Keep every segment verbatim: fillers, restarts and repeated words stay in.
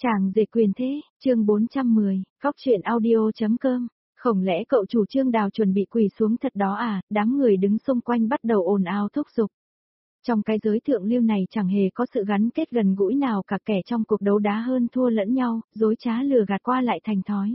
Chàng dệt quyền thế, chương bốn trăm mười, góc truyện audio.com. Không lẽ cậu chủ Trương Đào chuẩn bị quỳ xuống thật đó à? Đám người đứng xung quanh bắt đầu ồn ào thúc giục. Trong cái giới thượng lưu này chẳng hề có sự gắn kết gần gũi nào cả, kẻ trong cuộc đấu đá hơn thua lẫn nhau, dối trá lừa gạt qua lại thành thói.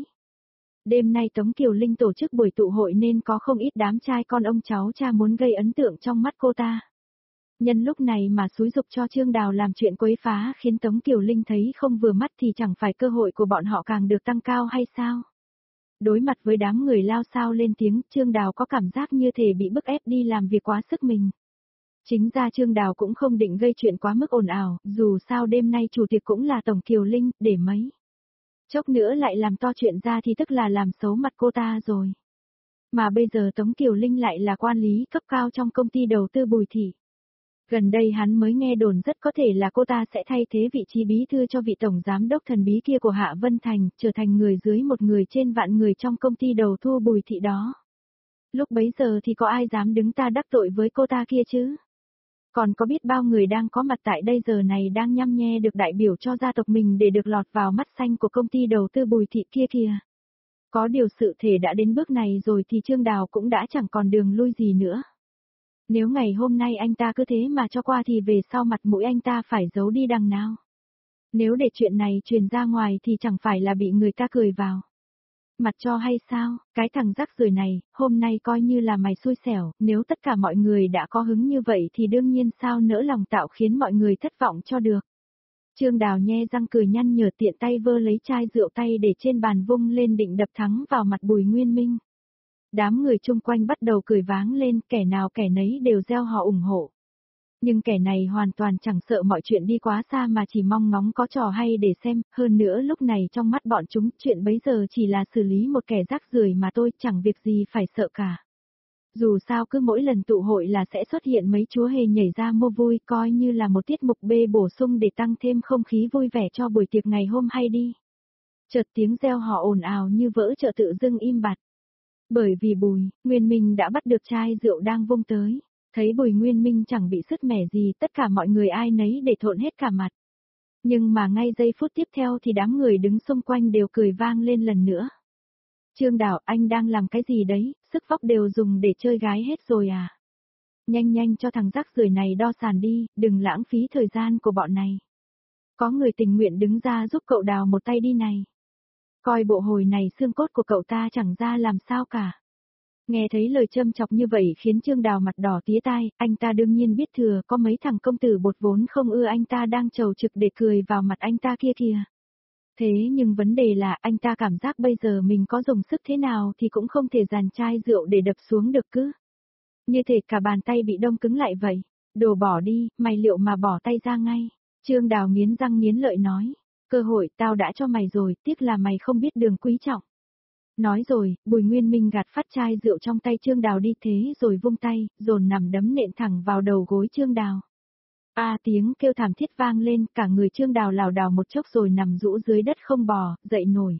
Đêm nay Tống Kiều Linh tổ chức buổi tụ hội nên có không ít đám trai con ông cháu cha muốn gây ấn tượng trong mắt cô ta. Nhân lúc này mà xúi giục cho Trương Đào làm chuyện quấy phá khiến Tống Kiều Linh thấy không vừa mắt thì chẳng phải cơ hội của bọn họ càng được tăng cao hay sao? Đối mặt với đám người lao xao lên tiếng, Trương Đào có cảm giác như thể bị bức ép đi làm việc quá sức mình. Chính ra Trương Đào cũng không định gây chuyện quá mức ồn ào, dù sao đêm nay chủ tiệc cũng là Tổng Kiều Linh, để mấy chốc nữa lại làm to chuyện ra thì tức là làm xấu mặt cô ta rồi. Mà bây giờ Tống Kiều Linh lại là quan lý cấp cao trong công ty đầu tư Bùi Thị. Gần đây hắn mới nghe đồn rất có thể là cô ta sẽ thay thế vị trí bí thư cho vị tổng giám đốc thần bí kia của Hạ Vân Thành, trở thành người dưới một người trên vạn người trong công ty đầu thu Bùi Thị đó. Lúc bấy giờ thì có ai dám đứng ta đắc tội với cô ta kia chứ? Còn có biết bao người đang có mặt tại đây giờ này đang nhăm nhe được đại biểu cho gia tộc mình để được lọt vào mắt xanh của công ty đầu tư Bùi Thị kia kìa. Có điều sự thể đã đến bước này rồi thì Trương Đào cũng đã chẳng còn đường lui gì nữa. Nếu ngày hôm nay anh ta cứ thế mà cho qua thì về sau mặt mũi anh ta phải giấu đi đằng nào. Nếu để chuyện này truyền ra ngoài thì chẳng phải là bị người ta cười vào mặt cho hay sao? Cái thằng rắc rưởi này, hôm nay coi như là mày xui xẻo, nếu tất cả mọi người đã có hứng như vậy thì đương nhiên sao nỡ lòng tạo khiến mọi người thất vọng cho được. Trương Đào nhe răng cười nhăn nhở, tiện tay vơ lấy chai rượu tay để trên bàn vung lên định đập thắng vào mặt Bùi Nguyên Minh. Đám người chung quanh bắt đầu cười váng lên, kẻ nào kẻ nấy đều reo hò ủng hộ. Nhưng kẻ này hoàn toàn chẳng sợ mọi chuyện đi quá xa mà chỉ mong ngóng có trò hay để xem, hơn nữa lúc này trong mắt bọn chúng chuyện bấy giờ chỉ là xử lý một kẻ rác rưởi mà thôi, chẳng việc gì phải sợ cả. Dù sao cứ mỗi lần tụ hội là sẽ xuất hiện mấy chúa hề nhảy ra mua vui, coi như là một tiết mục bê bổ sung để tăng thêm không khí vui vẻ cho buổi tiệc ngày hôm hay đi. Chợt tiếng reo hò ồn ào như vỡ chợ tự dưng im bặt. Bởi vì Bùi Nguyên Minh đã bắt được chai rượu đang vung tới. Thấy Bùi Nguyên Minh chẳng bị sứt mẻ gì, tất cả mọi người ai nấy để thộn hết cả mặt. Nhưng mà ngay giây phút tiếp theo thì đám người đứng xung quanh đều cười vang lên lần nữa. Trương Đào, anh đang làm cái gì đấy, sức vóc đều dùng để chơi gái hết rồi à? Nhanh nhanh cho thằng rác rưởi này đo sàn đi, đừng lãng phí thời gian của bọn này. Có người tình nguyện đứng ra giúp cậu Đào một tay đi này. Coi bộ hồi này xương cốt của cậu ta chẳng ra làm sao cả. Nghe thấy lời châm chọc như vậy khiến Trương Đào mặt đỏ tía tai, anh ta đương nhiên biết thừa có mấy thằng công tử bột vốn không ưa anh ta đang trầu trực để cười vào mặt anh ta kia kìa. Thế nhưng vấn đề là anh ta cảm giác bây giờ mình có dùng sức thế nào thì cũng không thể dàn chai rượu để đập xuống được cứ. Như thể cả bàn tay bị đông cứng lại vậy. Đồ bỏ đi, mày liệu mà bỏ tay ra ngay. Trương Đào nghiến răng nghiến lợi nói. Cơ hội tao đã cho mày rồi, tiếc là mày không biết đường quý trọng. Nói rồi, Bùi Nguyên Minh gạt phát chai rượu trong tay Trương Đào đi thế rồi vung tay, dồn nằm đấm nện thẳng vào đầu gối Trương Đào. A à, tiếng kêu thảm thiết vang lên, cả người Trương Đào lảo đảo một chốc rồi nằm rũ dưới đất không bò, dậy nổi.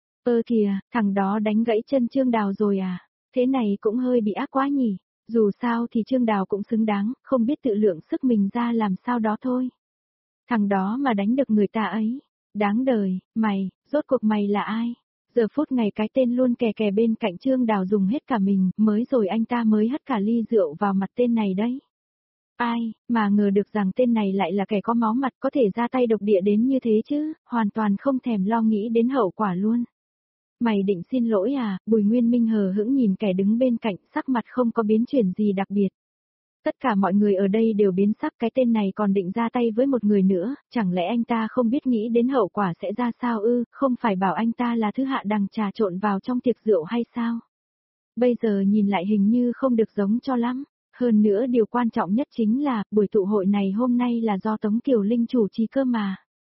Ơ kìa, thằng đó đánh gãy chân Trương Đào rồi à, thế này cũng hơi bị ác quá nhỉ, dù sao thì Trương Đào cũng xứng đáng, không biết tự lượng sức mình ra làm sao đó thôi. Thằng đó mà đánh được người ta ấy, đáng đời, mày, rốt cuộc mày là ai? Giờ phút này cái tên luôn kè kè bên cạnh Trương Đào dùng hết cả mình, mới rồi anh ta mới hất cả ly rượu vào mặt tên này đấy. Ai, mà ngờ được rằng tên này lại là kẻ có máu mặt có thể ra tay độc địa đến như thế chứ, hoàn toàn không thèm lo nghĩ đến hậu quả luôn. Mày định xin lỗi à? Bùi Nguyên Minh hờ hững nhìn kẻ đứng bên cạnh, sắc mặt không có biến chuyển gì đặc biệt. Tất cả mọi người ở đây đều biến sắc, cái tên này còn định ra tay với một người nữa, chẳng lẽ anh ta không biết nghĩ đến hậu quả sẽ ra sao ư, không phải bảo anh ta là thứ hạ đằng trà trộn vào trong tiệc rượu hay sao? Bây giờ nhìn lại hình như không được giống cho lắm, hơn nữa điều quan trọng nhất chính là, buổi tụ hội này hôm nay là do Tống Kiều Linh chủ trì cơ mà.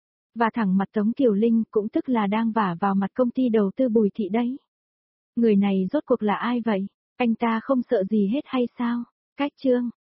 Và thẳng mặt Tống Kiều Linh cũng tức là đang vả vào mặt công ty đầu tư Bùi Thị đấy. Người này rốt cuộc là ai vậy? Anh ta không sợ gì hết hay sao? Cách Trương